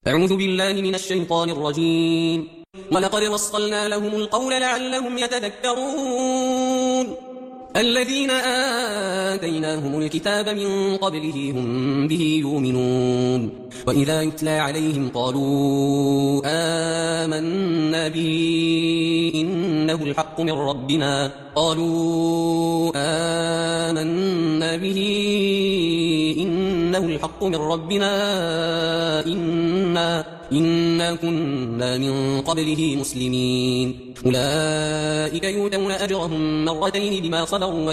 أعوذ بالله من الشيطان الرجيم. ولقد وصلنا لهم القول لعلهم يتذكرون. الذين آتيناهم الكتاب من قبله هم به يؤمنون. وإذا يتلى عليهم قالوا آمنا به إنه الحق من ربنا إنا كنا من قبله مسلمين. أولئك يؤتون أجرهم مرتين بما صبروا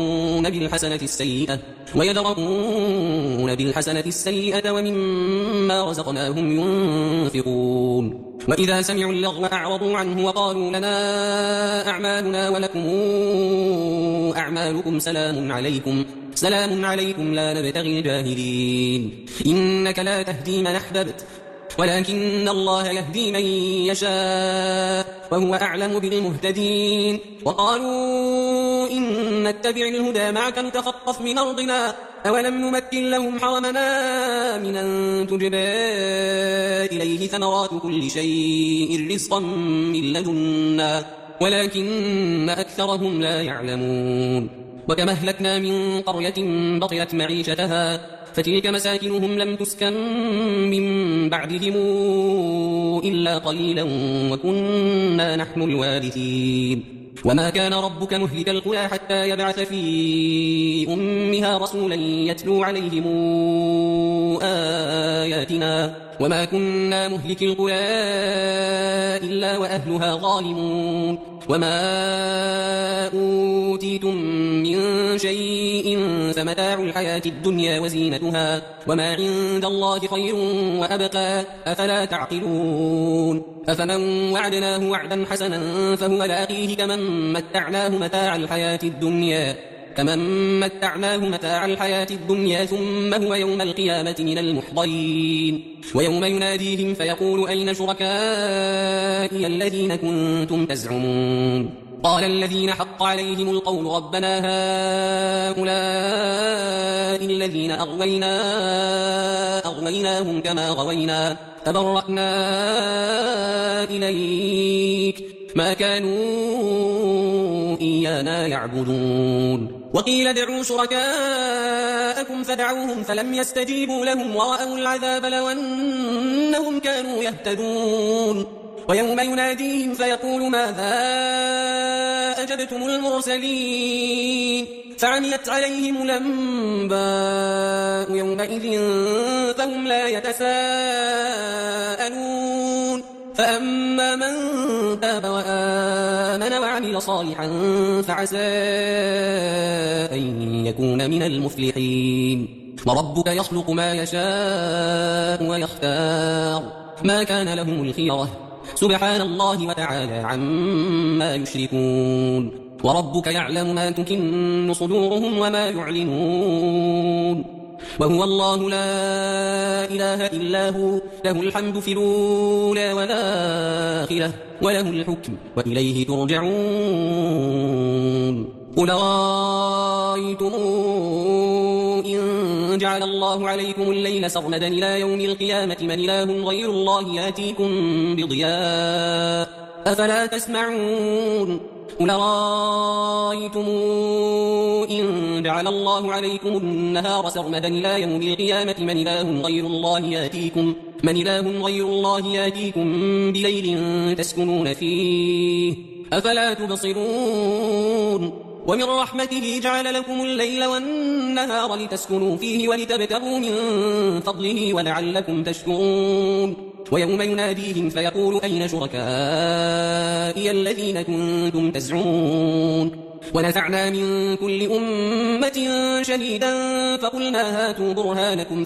ويدرؤون بالحسنة السيئة ومما رزقناهم ينفقون. وإذا سمعوا اللغو أعرضوا عنه وقالوا لنا أعمالنا ولكم أعمالكم سلام عليكم لا نبتغي الجاهلين. إنك لا تهدي من أحببت ولكن الله يهدي من يشاء وهو أعلم بالمهتدين. وقالوا إن نتبع الهدى معك نتخطف من أرضنا أولم نمكن لهم حرمنا من أن تجبى إليه ثمرات كل شيء رزقا من لدنا ولكن أكثرهم لا يعلمون. وكما أهلكنا من قرية بطرت معيشتها فتلك مساكنهم لم تسكن من بعدهم إلا قليلا وكنا نحن الوارثين. وما كان ربك مهلك القرى حتى يبعث في أمها رسولا يتلو عليهم آياتنا وما كنا مهلك القرى إلا وأهلها ظالمون. وما أوتيتم من شيء فمتاع الحياة الدنيا وزينتها وما عند الله خير وأبقى أفلا تعقلون. أفمن وعدناه وعدا حسنا فهو لاقيه كمن متعناه متاع الحياة الدنيا ثم هو يوم القيامة من المحضرين. ويوم يناديهم فيقول أين شركائي الذين كنتم تزعمون. قال الذين حق عليهم القول ربنا هؤلاء الذين أغويناهم كما غوينا تبرأنا إليك ما كانوا إيانا يعبدون. وقيل ادعوا شركاءكم فدعوهم فلم يستجيبوا لهم ورأوا العذاب لو أنهم كانوا يهتدون. ويوم يناديهم فيقول ماذا أجبتم المرسلين فعميت عليهم الأنباء يومئذ فهم لا يتساءلون. فأما من تاب وآمن وعمل صالحا فعسى أن يكون من المفلحين. وربك يخلق ما يشاء ويختار ما كان لهم الخيرة سبحان الله وتعالى عما يشركون. وربك يعلم ما تكن صدورهم وما يعلنون. وهو الله لا إله إلا هو له الحمد في الأولى والآخرة وله الحكم وإليه ترجعون. قل رأيتم إن جعل الله عليكم الليل سرمدا إلى يوم القيامة من إله غير الله يأتيكم بضياء أفلا تسمعون. قل رأيتم إن جعل الله عليكم النهار سرمدا إلى يوم القيامة من إله غير الله يأتيكم بليل تسكنون فيه أفلا تبصرون. ومن رحمته جعل لكم الليل والنهار لتسكنوا فيه ولتبتغوا من فضله ولعلكم تشكرون. ويوم يناديهم فيقول أين شركائي الذين كنتم تزعمون. ونزعنا من كل أمة شهيدا فقلنا هاتوا برهانكم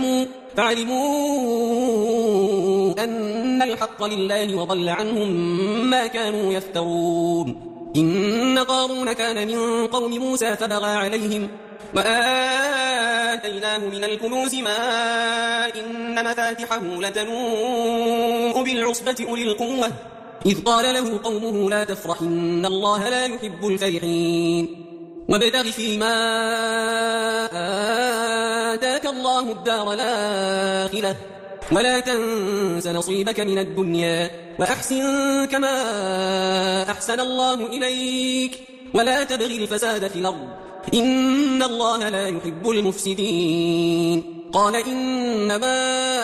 فعلموا أن الحق لله وضل عنهم ما كانوا يفترون. إن قارون كان من قوم موسى فبغى عليهم وآتيناه من الكنوز ما إن مفاتحه لتنوء بالعصبة أولي القوة إذ قال له قومه لا تفرح إن الله لا يحب الفرحين. وابتغ فيما آتاك الله الدار الآخرة ولا تنس نصيبك من الدنيا وأحسن كما أحسن الله إليك ولا تبغ الفساد في الأرض إن الله لا يحب المفسدين. قال إنما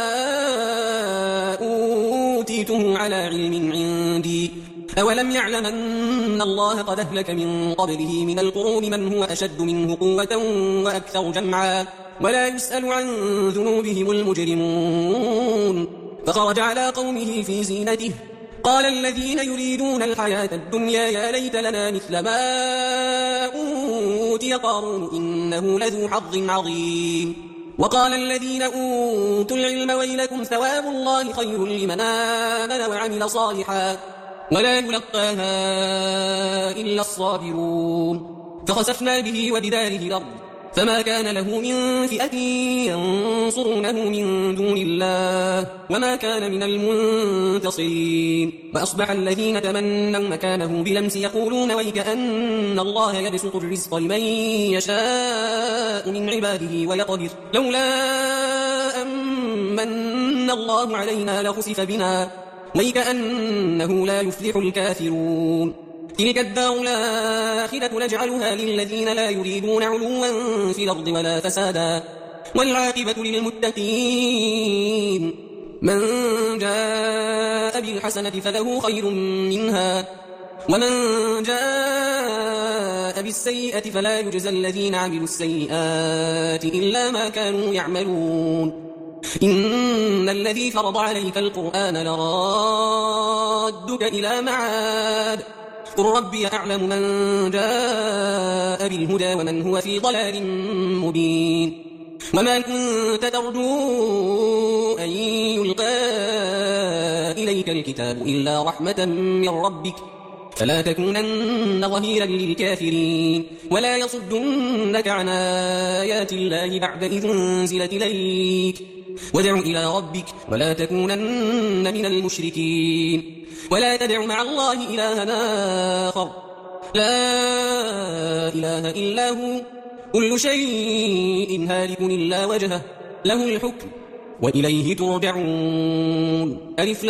أوتيته على علم عندي أولم يعلم أن الله قد أهلك من قبله من القرون من هو أشد منه قوة وأكثر جمعا ولا يسأل عن ذنوبهم المجرمون. فخرج على قومه في زينته قال الذين يريدون الحياة الدنيا يا ليت لنا مثل ما أوتي قارون إنه لذو حظ عظيم. وقال الذين أوتوا العلم ويلكم ثواب الله خير لمن آمن وعمل صالحا ولا يلقاها إلا الصابرون. فخسفنا به وبداره الأرض فما كان له من فئة ينصرونه من دون الله وما كان من المنتصرين. وأصبح الذين تمنوا مكانه بلمس يقولون ويكأن الله يبسط الرزق لمن يشاء من عباده ويقدر لولا أمن الله علينا لخسف بنا ويكأنه لا يفلح الكافرون. تلك الدار الآخرة نجعلها للذين لا يريدون علوا في الأرض ولا فسادا والعاقبة للمتقين. من جاء بالحسنة فله خير منها ومن جاء بالسيئة فلا يجزى الذين عملوا السيئات إلا ما كانوا يعملون. إن الذي فرض عليك القرآن لرادك إلى معاد قل ربي أعلم من جاء بالهدى ومن هو في ضلال مبين. وما كنت ترجو أن يلقى إليك الكتاب إلا رحمة من ربك فلا تكونن ظهيرا للكافرين ولا يصدنك عن آيات الله بعد إذ أنزلت إليك وادع إلى ربك ولا تكونن من المشركين. ولا تدع مع الله إلها آخر لا إله إلا هو كل شيء هالك إلا وجهه له الحكم وإليه ترجعون. ألف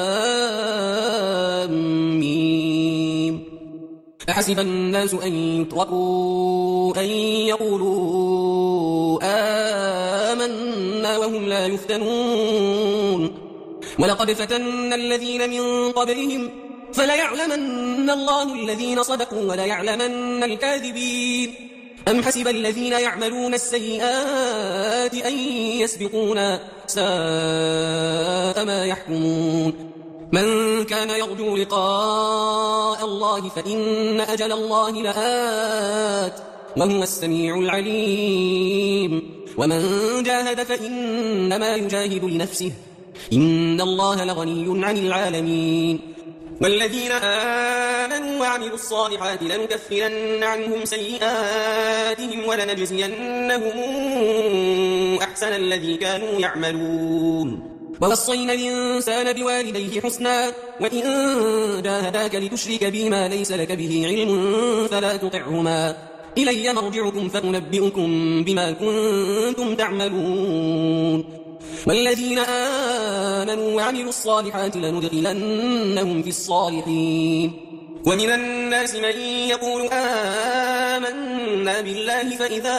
لام ميم. أحسب الناس أن يتركوا أن يقولوا آمنا وهم لا يفتنون ولقد فتنا الذين من قبلهم فليعلمن الله الذين صدقوا وليعلمن الكاذبين. أم حسب الذين يعملون السيئات أن يسبقونا ساء ما يحكمون. من كان يرجو لقاء الله فإن أجل الله لآت وهو السميع العليم. ومن جاهد فإنما يجاهد لنفسه إن الله لغني عن العالمين. والذين آمنوا وعملوا الصالحات لنكفرن عنهم سيئاتهم ولنجزينهم أحسن الذي كانوا يعملون. ووصينا الإنسان بوالديه حسنا وإن جاهداك لتشرك بي ما ليس لك به علم فلا تطعهما إلي مرجعكم فأنبئكم بما كنتم تعملون. والذين آمنوا وعملوا الصالحات لندخلنهم في الصالحين. ومن الناس من يقول آمنا بالله فإذا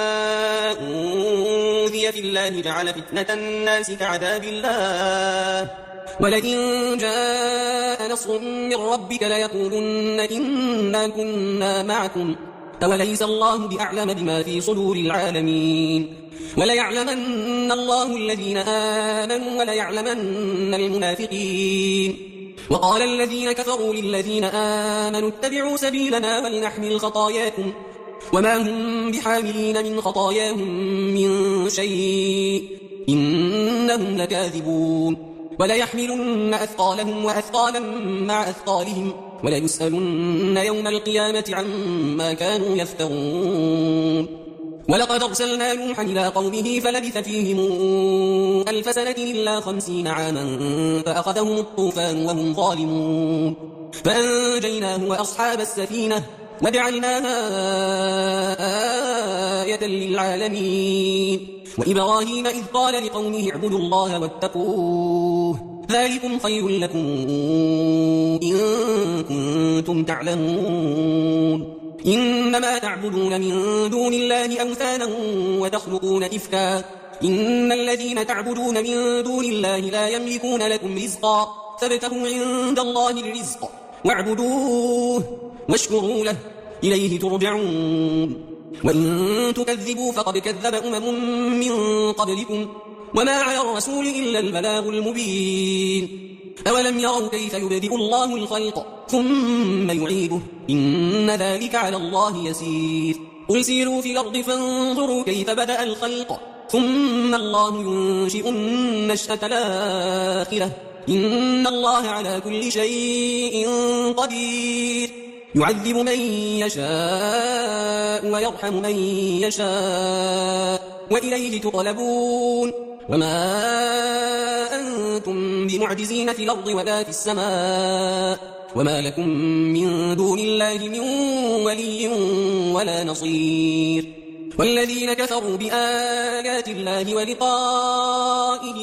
أوذي في الله جعل فتنة الناس كعذاب الله ولئن جاء نصر من ربك ليقولن إنا كنا معكم أوليس الله بأعلم بما في صدور العالمين. وليعلمن الله الذين آمنوا وليعلمن المنافقين. وقال الذين كفروا للذين آمنوا اتبعوا سبيلنا ولنحمل خطاياكم وما هم بحاملين من خطاياهم من شيء إنهم لكاذبون. وليحملن أثقالهم وأثقالا مع أثقالهم وليسألن يوم القيامة عما كانوا يفترون. ولقد أرسلنا نوحا إلى قومه فلبث فيهم 1000 سنة إلا 50 عاما فأخذهم الطوفان وهم ظالمون فأنجيناه وأصحاب السفينة وجعلناها آية للعالمين وإبراهيم إذ قال لقومه اعبدوا الله واتقوه ذلكم خير لكم إن كنتم تعلمون إنما تعبدون من دون الله أوثانا وتخلقون إفكا إن الذين تعبدون من دون الله لا يملكون لكم رزقا فابتغوا عند الله الرزق واعبدوه واشكروا له إليه ترجعون وإن تكذبوا فقد كذب من قبلكم وما على الرسول إلا البلاغ المبين أولم يروا كيف يبدئ الله الخلق ثم يعيده إن ذلك على الله يسير قل سيروا في الأرض فانظروا كيف بدأ الخلق ثم الله ينشئ النشأة الآخرة إن الله على كل شيء قدير يعذب من يشاء ويرحم من يشاء وإليه تقلبون وما أنتم بمعجزين في الأرض ولا في السماء وما لكم من دون الله من ولي ولا نصير والذين كفروا بآيات الله ولقائه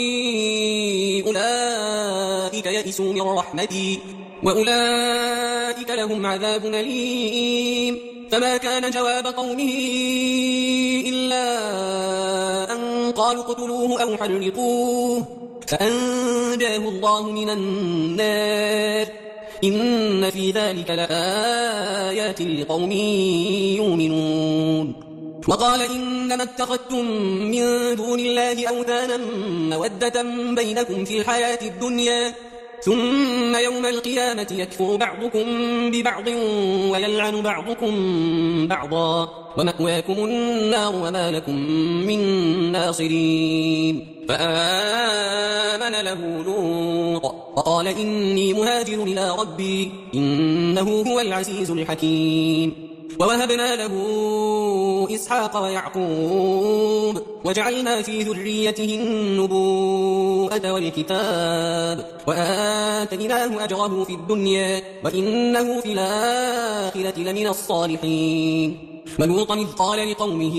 أولئك يئسوا من رحمتي وأولئك لهم عذاب أليم فما كان جواب قومه إلا أن قالوا اقتلوه أو حرقوه فأنجاه الله من النار إن في ذلك لآيات لقوم يؤمنون وقال إنما اتخذتم من دون الله أوثانا مودة بينكم في الحياة الدنيا ثم يوم القيامة يكفر بعضكم ببعض ويلعن بعضكم بعضا ومأواكم النار وما لكم من ناصرين فآمن له لوط وقال إني مهاجر إلى ربي إنه هو العزيز الحكيم ووهبنا له إسحاق ويعقوب وجعلنا في ذريته النبوءة والكتاب وآتيناه أجره في الدنيا وإنه في الآخرة لمن الصالحين ولوطا إذ قال لقومه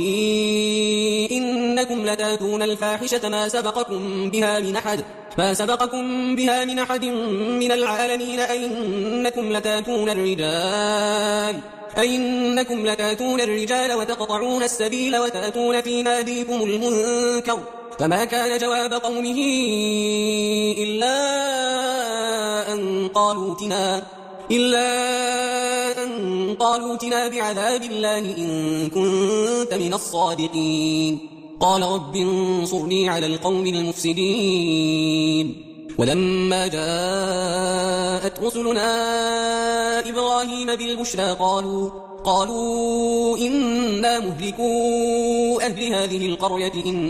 إنكم لتاتون الفاحشة ما سبقكم بها من أحد من العالمين أئنكم لتاتون الرجال وتقطعون السبيل وتأتون في ناديكم المنكر فما كان جواب قومه إلا أن قالوا ائتنا بعذاب الله إن كنت من الصادقين قال رب انصرني على القوم المفسدين ولما جاءت رسلنا إبراهيم بالبشرى قالوا إنا مهلكو أهل هذه القرية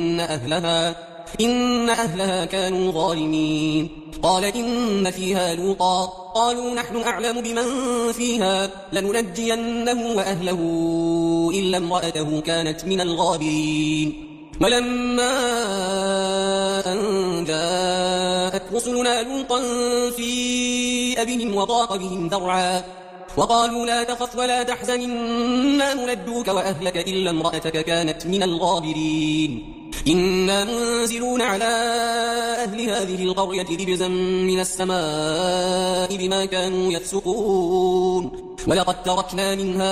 إن أهلها كانوا ظالمين قال إن فيها لوطا قالوا نحن أعلم بمن فيها لننجينه وأهله إلا امرأته كانت من الغابرين ولما أن جاءت رسلنا لوطا سيء بهم وضاق بهم ذرعا وقالوا لا تخف ولا تحزن إنا منجوك وأهلك إلا امرأتك كانت من الغابرين إنا منزلون على أهل هذه القرية رجزا من السماء بما كانوا يفسقون ولقد تركنا منها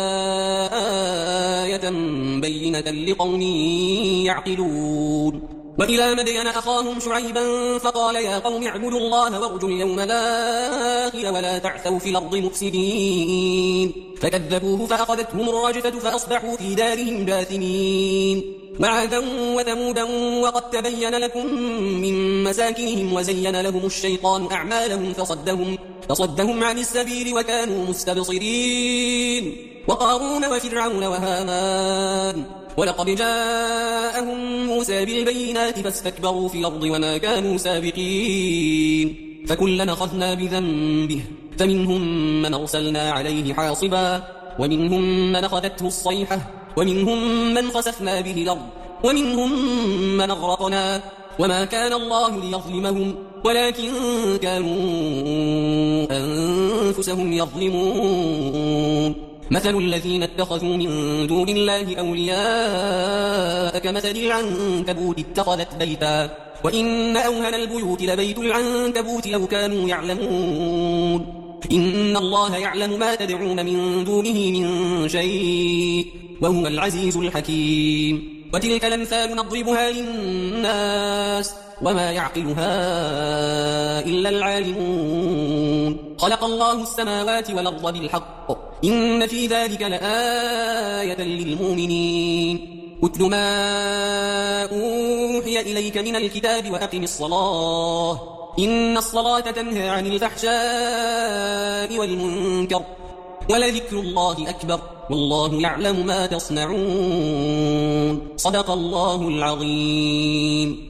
آية بينة لقوم يعقلون وإلى مدين أخاهم شعيبا فقال يا قوم اعبدوا الله وارجوا اليوم الآخر ولا تعثوا في الأرض مفسدين فكذبوه فأخذتهم الرجفة فأصبحوا في دارهم جاثمين وعادا وثمودا وقد تبين لكم من مساكنهم وزين لهم الشيطان أعمالهم فصدهم عن السبيل وكانوا مستبصرين وقارون وفرعون وهامان ولقد جاءهم موسى بالبينات فاستكبروا في الأرض وما كانوا سابقين فكلنا أخذنا بذنبه فمنهم من أرسلنا عليه حاصبا ومنهم من أخذته الصيحة ومنهم من خسفنا به الأرض ومنهم من أغرقنا وما كان الله ليظلمهم ولكن كانوا أنفسهم يظلمون مثل الذين اتخذوا من دون الله أولياء كمثل العنكبوت اتخذت بيتا وإن أوهن البيوت لبيت العنكبوت لو كانوا يعلمون إن الله يعلم ما تدعون من دونه من شيء وهو العزيز الحكيم وتلك الأمثال نضربها للناس وما يعقلها إلا العالمون خلق الله السماوات والأرض بالحق إن في ذلك لآية للمؤمنين أتل ما أوحي إليك من الكتاب وأقم الصلاة إن الصلاة تنهى عن الفحشاء والمنكر ولذكر الله أكبر والله يعلم ما تصنعون صدق الله العظيم.